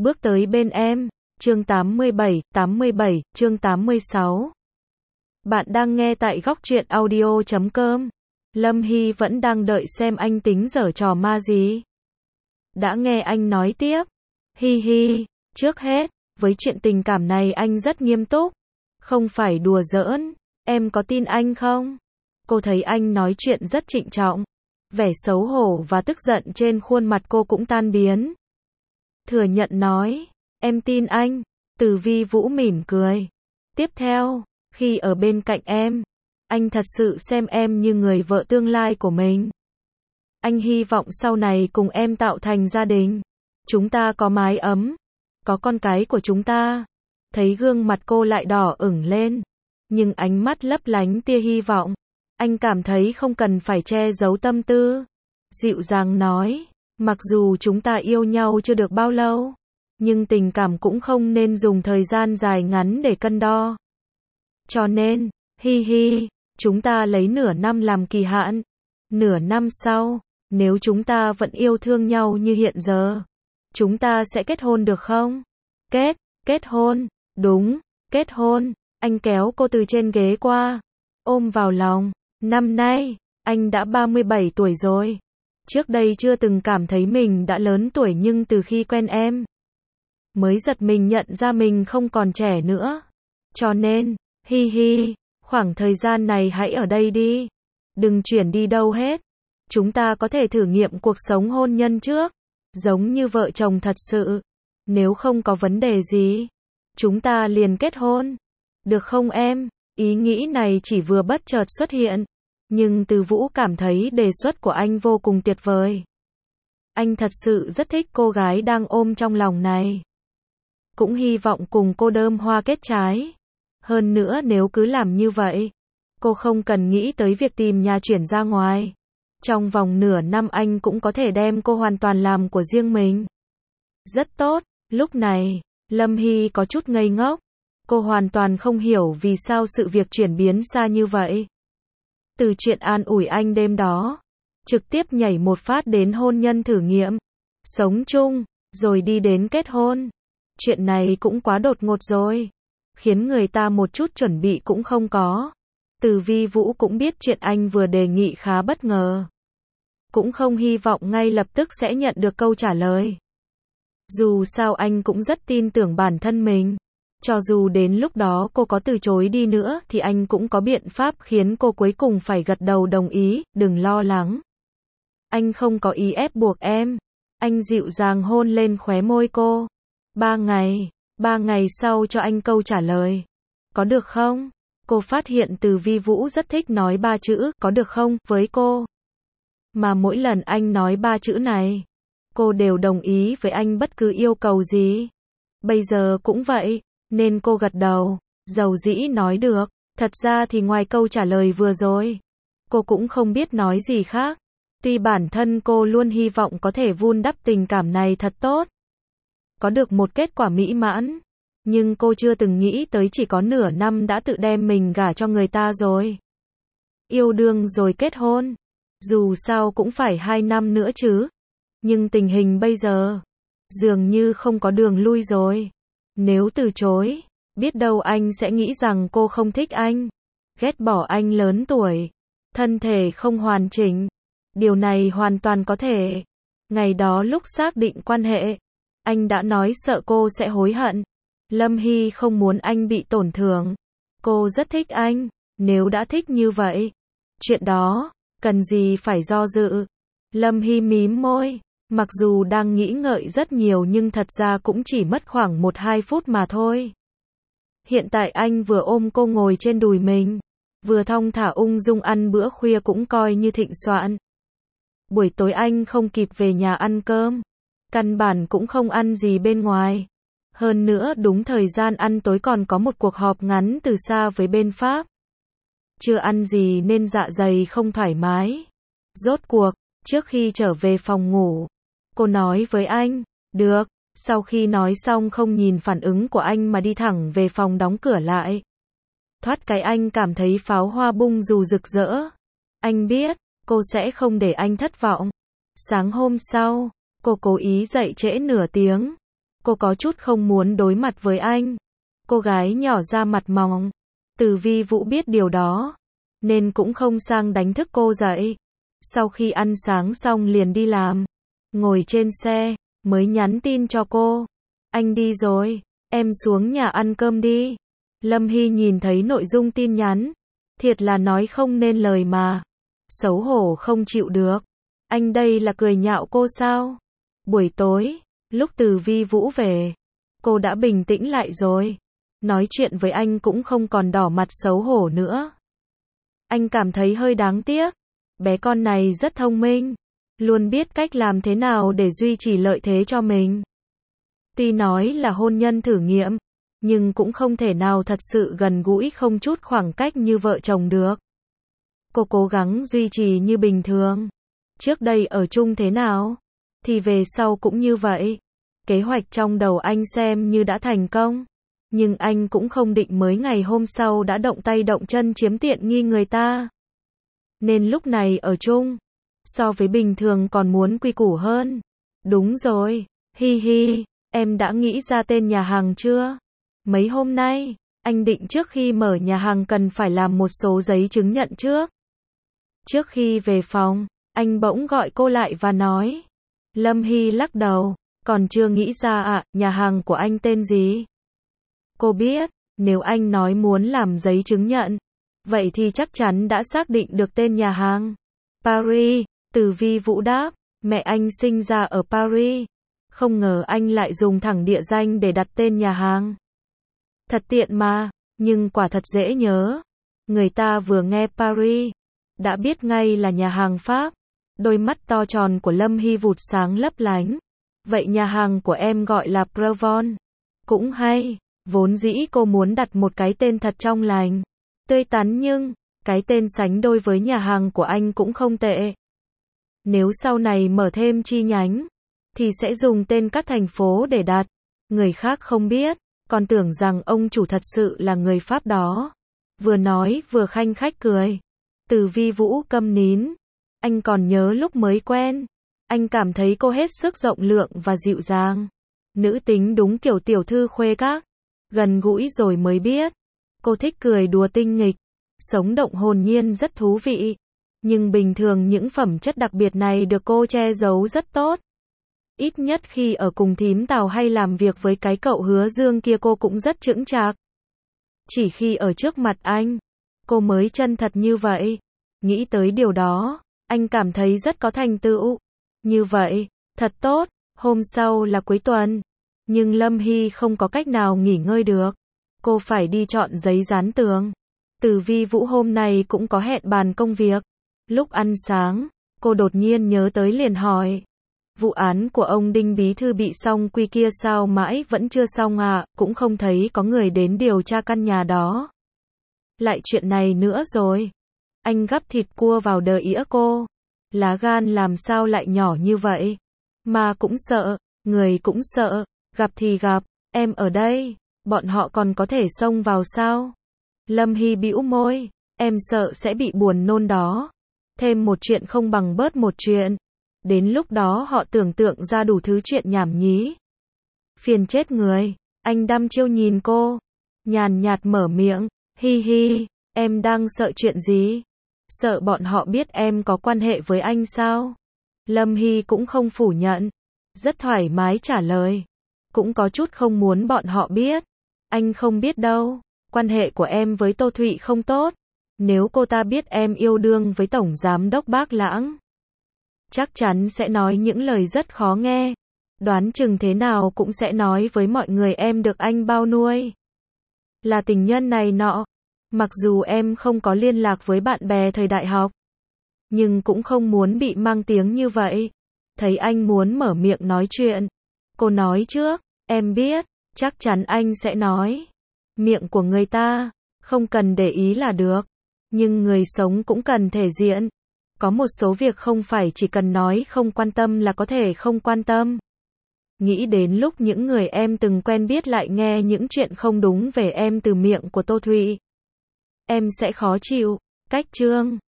bước tới bên em. Chương 87, chương 86. Bạn đang nghe tại góc truyện audio.com. Lâm Hy vẫn đang đợi xem anh tính giở trò ma gì. Đã nghe anh nói tiếp. Hi hi, trước hết, với chuyện tình cảm này anh rất nghiêm túc. Không phải đùa giỡn, em có tin anh không? Cô thấy anh nói chuyện rất trịnh trọng. Vẻ xấu hổ và tức giận trên khuôn mặt cô cũng tan biến. Thừa nhận nói, em tin anh. Từ Vi Vũ mỉm cười. Tiếp theo, khi ở bên cạnh em, anh thật sự xem em như người vợ tương lai của mình. Anh hy vọng sau này cùng em tạo thành gia đình. Chúng ta có mái ấm, có con cái của chúng ta. Thấy gương mặt cô lại đỏ ửng lên, nhưng ánh mắt lấp lánh tia hy vọng. Anh cảm thấy không cần phải che giấu tâm tư. Dịu dàng nói, mặc dù chúng ta yêu nhau chưa được bao lâu, nhưng tình cảm cũng không nên dùng thời gian dài ngắn để cân đo. Cho nên, hi hi, chúng ta lấy nửa năm làm kỳ hạn. Nửa năm sau, nếu chúng ta vẫn yêu thương nhau như hiện giờ, chúng ta sẽ kết hôn được không? Kết hôn, đúng, kết hôn. Anh kéo cô từ trên ghế qua, ôm vào lòng. Năm nay, anh đã 37 tuổi rồi. Trước đây chưa từng cảm thấy mình đã lớn tuổi, nhưng từ khi quen em, mới giật mình nhận ra mình không còn trẻ nữa. Cho nên, hi hi, khoảng thời gian này hãy ở đây đi. Đừng chuyển đi đâu hết. Chúng ta có thể thử nghiệm cuộc sống hôn nhân trước, giống như vợ chồng thật sự. Nếu không có vấn đề gì, chúng ta liền kết hôn. Được không em? Ý nghĩ này chỉ vừa bất chợt xuất hiện, nhưng Từ Vũ cảm thấy đề xuất của anh vô cùng tuyệt vời. Anh thật sự rất thích cô gái đang ôm trong lòng này. Cũng hy vọng cùng cô đơm hoa kết trái. Hơn nữa nếu cứ làm như vậy, cô không cần nghĩ tới việc tìm nhà chuyển ra ngoài. Trong vòng nửa năm anh cũng có thể đem cô hoàn toàn làm của riêng mình. Rất tốt. Lúc này, Lâm Hy có chút ngây ngốc. Cô hoàn toàn không hiểu vì sao sự việc chuyển biến xa như vậy. Từ chuyện an ủi anh đêm đó, trực tiếp nhảy một phát đến hôn nhân thử nghiệm, sống chung, rồi đi đến kết hôn. Chuyện này cũng quá đột ngột rồi, khiến người ta một chút chuẩn bị cũng không có. Từ Vi Vũ cũng biết chuyện anh vừa đề nghị khá bất ngờ, cũng không hy vọng ngay lập tức sẽ nhận được câu trả lời. Dù sao anh cũng rất tin tưởng bản thân mình. Cho dù đến lúc đó cô có từ chối đi nữa thì anh cũng có biện pháp khiến cô cuối cùng phải gật đầu đồng ý. Đừng lo lắng. Anh không có ý ép buộc em. Anh dịu dàng hôn lên khóe môi cô. 3 ngày sau cho anh câu trả lời. Có được không? Cô phát hiện Từ Vi Vũ rất thích nói 3 chữ có được không với cô. Mà mỗi lần anh nói 3 chữ này, cô đều đồng ý với anh bất cứ yêu cầu gì. Bây giờ cũng vậy. Nên cô gật đầu, dầu dĩ nói được. Thật ra thì ngoài câu trả lời vừa rồi, cô cũng không biết nói gì khác. Tuy bản thân cô luôn hy vọng có thể vun đắp tình cảm này thật tốt, có được một kết quả mỹ mãn, nhưng cô chưa từng nghĩ tới chỉ có nửa năm đã tự đem mình gả cho người ta rồi. Yêu đương rồi kết hôn, dù sao cũng phải 2 năm nữa chứ. Nhưng tình hình bây giờ, dường như không có đường lui rồi. Nếu từ chối, biết đâu anh sẽ nghĩ rằng cô không thích anh, ghét bỏ anh lớn tuổi, thân thể không hoàn chỉnh. Điều này hoàn toàn có thể. Ngày đó lúc xác định quan hệ, anh đã nói sợ cô sẽ hối hận. Lâm Hy không muốn anh bị tổn thương. Cô rất thích anh, nếu đã thích như vậy, chuyện đó, cần gì phải do dự. Lâm Hy mím môi. Mặc dù đang nghĩ ngợi rất nhiều nhưng thật ra cũng chỉ mất khoảng 1-2 phút mà thôi. Hiện tại anh vừa ôm cô ngồi trên đùi mình, vừa thong thả ung dung ăn bữa khuya cũng coi như thịnh soạn. Buổi tối anh không kịp về nhà ăn cơm, căn bản cũng không ăn gì bên ngoài. Hơn nữa đúng thời gian ăn tối còn có một cuộc họp ngắn từ xa với bên Pháp. Chưa ăn gì nên dạ dày không thoải mái. Rốt cuộc, trước khi trở về phòng ngủ, cô nói với anh, được. Sau khi nói xong không nhìn phản ứng của anh mà đi thẳng về phòng đóng cửa lại. Thoát cái anh cảm thấy pháo hoa bung dù rực rỡ. Anh biết, cô sẽ không để anh thất vọng. Sáng hôm sau, cô cố ý dậy trễ nửa tiếng. Cô có chút không muốn đối mặt với anh. Cô gái nhỏ ra mặt mỏng. Từ Vi Vũ biết điều đó, nên cũng không sang đánh thức cô dậy. Sau khi ăn sáng xong liền đi làm. Ngồi trên xe, mới nhắn tin cho cô. Anh đi rồi, em xuống nhà ăn cơm đi. Lâm Hy nhìn thấy nội dung tin nhắn. Thiệt là nói không nên lời mà. Xấu hổ không chịu được. Anh đây là cười nhạo cô sao? Buổi tối, lúc Từ Vi Vũ về, cô đã bình tĩnh lại rồi. Nói chuyện với anh cũng không còn đỏ mặt xấu hổ nữa. Anh cảm thấy hơi đáng tiếc. Bé con này rất thông minh, luôn biết cách làm thế nào để duy trì lợi thế cho mình. Tuy nói là hôn nhân thử nghiệm, nhưng cũng không thể nào thật sự gần gũi không chút khoảng cách như vợ chồng được. Cô cố gắng duy trì như bình thường. Trước đây ở chung thế nào, thì về sau cũng như vậy. Kế hoạch trong đầu anh xem như đã thành công. Nhưng anh cũng không định mới ngày hôm sau đã động tay động chân chiếm tiện nghi người ta. Nên lúc này ở chung, so với bình thường còn muốn quy củ hơn. Đúng rồi, hi hi, em đã nghĩ ra tên nhà hàng chưa? Mấy hôm nay, anh định trước khi mở nhà hàng cần phải làm một số giấy chứng nhận trước. Trước khi về phòng, anh bỗng gọi cô lại và nói. Lâm Hy lắc đầu, còn chưa nghĩ ra ạ, nhà hàng của anh tên gì? Cô biết, nếu anh nói muốn làm giấy chứng nhận, vậy thì chắc chắn đã xác định được tên nhà hàng. Paris, Từ Vi Vũ đáp, mẹ anh sinh ra ở Paris. Không ngờ anh lại dùng thẳng địa danh để đặt tên nhà hàng. Thật tiện mà, nhưng quả thật dễ nhớ. Người ta vừa nghe Paris, đã biết ngay là nhà hàng Pháp. Đôi mắt to tròn của Lâm Hy vụt sáng lấp lánh. Vậy nhà hàng của em gọi là Provence. Cũng hay, vốn dĩ cô muốn đặt một cái tên thật trong lành, tươi tắn nhưng, cái tên sánh đôi với nhà hàng của anh cũng không tệ. Nếu sau này mở thêm chi nhánh, thì sẽ dùng tên các thành phố để đặt. Người khác không biết, còn tưởng rằng ông chủ thật sự là người Pháp đó. Vừa nói vừa khanh khách cười. Từ Vi Vũ câm nín. Anh còn nhớ lúc mới quen, anh cảm thấy cô hết sức rộng lượng và dịu dàng. Nữ tính đúng kiểu tiểu thư khuê các. Gần gũi rồi mới biết, cô thích cười đùa tinh nghịch, sống động hồn nhiên rất thú vị. Nhưng bình thường những phẩm chất đặc biệt này được cô che giấu rất tốt. Ít nhất khi ở cùng thím Tào hay làm việc với cái cậu Hứa Dương kia cô cũng rất chững chạc. Chỉ khi ở trước mặt anh, cô mới chân thật như vậy. Nghĩ tới điều đó, anh cảm thấy rất có thành tựu. Như vậy, thật tốt. Hôm sau là cuối tuần, nhưng Lâm Hy không có cách nào nghỉ ngơi được. Cô phải đi chọn giấy dán tường. Từ Vi Vũ hôm nay cũng có hẹn bàn công việc. Lúc ăn sáng, cô đột nhiên nhớ tới liền hỏi. Vụ án của ông Đinh Bí Thư bị xong quy kia sao mãi vẫn chưa xong à, cũng không thấy có người đến điều tra căn nhà đó. Lại chuyện này nữa rồi. Anh gắp thịt cua vào đờ ĩa cô. Lá gan làm sao lại nhỏ như vậy? Mà cũng sợ, người cũng sợ, gặp thì gặp, em ở đây, bọn họ còn có thể xông vào sao? Lâm Hy bĩu môi, em sợ sẽ bị buồn nôn đó. Thêm một chuyện không bằng bớt một chuyện. Đến lúc đó họ tưởng tượng ra đủ thứ chuyện nhảm nhí. Phiền chết người, anh đăm chiêu nhìn cô, nhàn nhạt mở miệng, hi hi, em đang sợ chuyện gì? Sợ bọn họ biết em có quan hệ với anh sao? Lâm Hy cũng không phủ nhận, rất thoải mái trả lời. Cũng có chút không muốn bọn họ biết. Anh không biết đâu, quan hệ của em với Tô Thụy không tốt. Nếu cô ta biết em yêu đương với Tổng Giám đốc Bác Lãng, chắc chắn sẽ nói những lời rất khó nghe. Đoán chừng thế nào cũng sẽ nói với mọi người em được anh bao nuôi, là tình nhân này nọ. Mặc dù em không có liên lạc với bạn bè thời đại học, nhưng cũng không muốn bị mang tiếng như vậy. Thấy anh muốn mở miệng nói chuyện, cô nói trước, em biết, chắc chắn anh sẽ nói. Miệng của người ta, không cần để ý là được. Nhưng người sống cũng cần thể diện. Có một số việc không phải chỉ cần nói không quan tâm là có thể không quan tâm. Nghĩ đến lúc những người em từng quen biết lại nghe những chuyện không đúng về em từ miệng của Tô Thụy, em sẽ khó chịu. Cách chương